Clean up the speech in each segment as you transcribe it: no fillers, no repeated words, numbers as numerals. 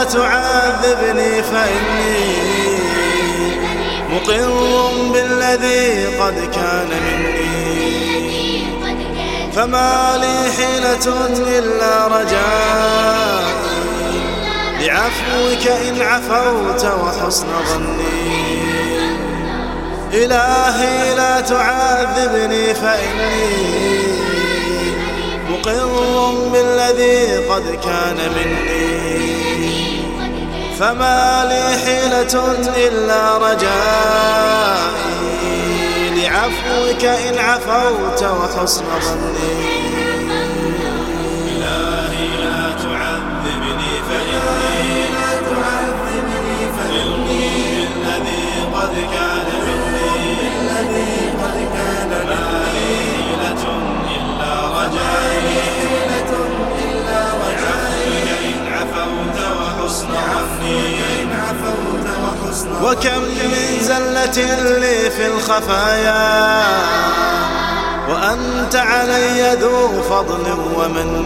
لا تعذبني فإني مقر بالذي قد كان مني، فما لي حيلة إلا رجائي بعفوك إن عفوت وحسن ظني. إلهي لا تعذبني فإني مقر بالذي قد كان مني، فما لي حيلة إلا رجائي لعفوك إن عفوت وحسن ظني. إلهي لا تعذبني فإني الذي قد كان مني، ما لي حيلة إلا رجائي لعفوك إن عفوت وحسن ظني. وكم من زلة لي في الخفايا وأنت علي ذو فضل ومن،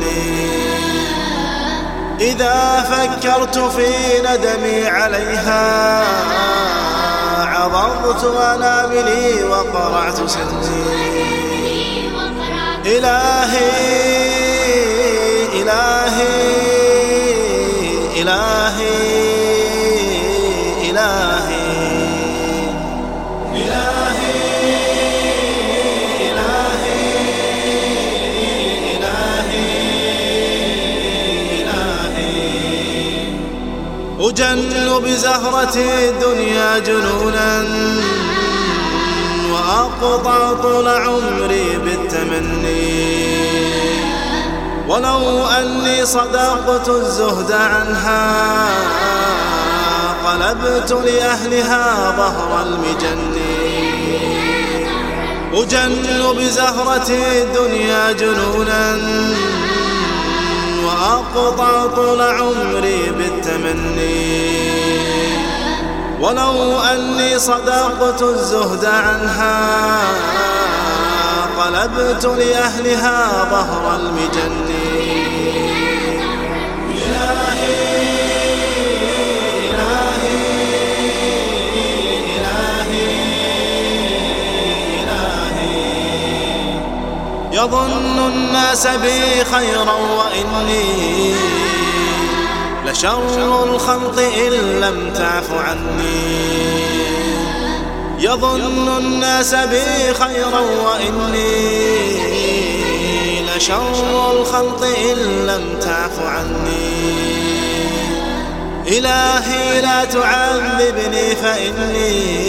إذا فكرت في ندمي عليها عضضت أناملي وقرعت سني. إلهي إلهي إلهي أجن بزهرة الدنيا جنونا وأقطع طول عمري بالتمني، ولو أني صدقت الزهد عنها قلبت لأهلها ظهر المجن. أجن بزهرة الدنيا جنونا وأقطع طول عمري بالتمني، ولو أني صدقت الزهد عنها قلبت لأهلها ظهر المجن. يظن الناس بي خيرا وإني لشر الخلق إن لم تعف عني. يظن الناس بي خيرا وإني لشر الخلق إن لم تعف عني. إلهي لا تعذبني فإني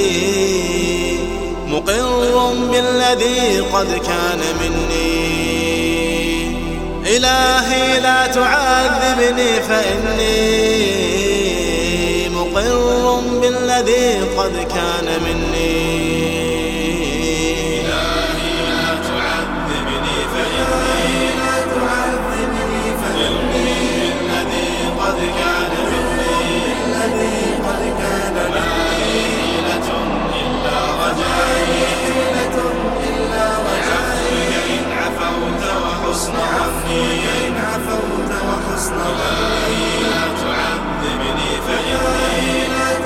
مقر بالذي قد كان مني. إلهي لا تعذبني فإني مقر بالذي قد كان مني. إلهي لا تعذبني فإني الذي قد كان مني، ما لي حيلة إلا رجائي لعفوك إن عفوت وحسن ظني. إلهي لا تعذبني فإني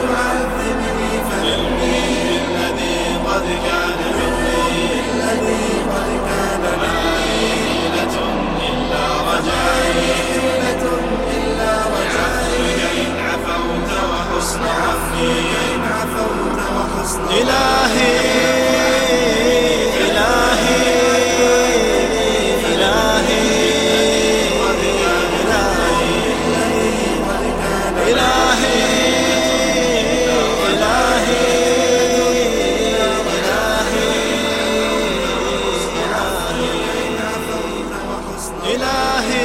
الذي قد كان مني، ما لي حيلة إلا رجائي لعفوك إن عفوت وحسن ظني. إلهي إلهي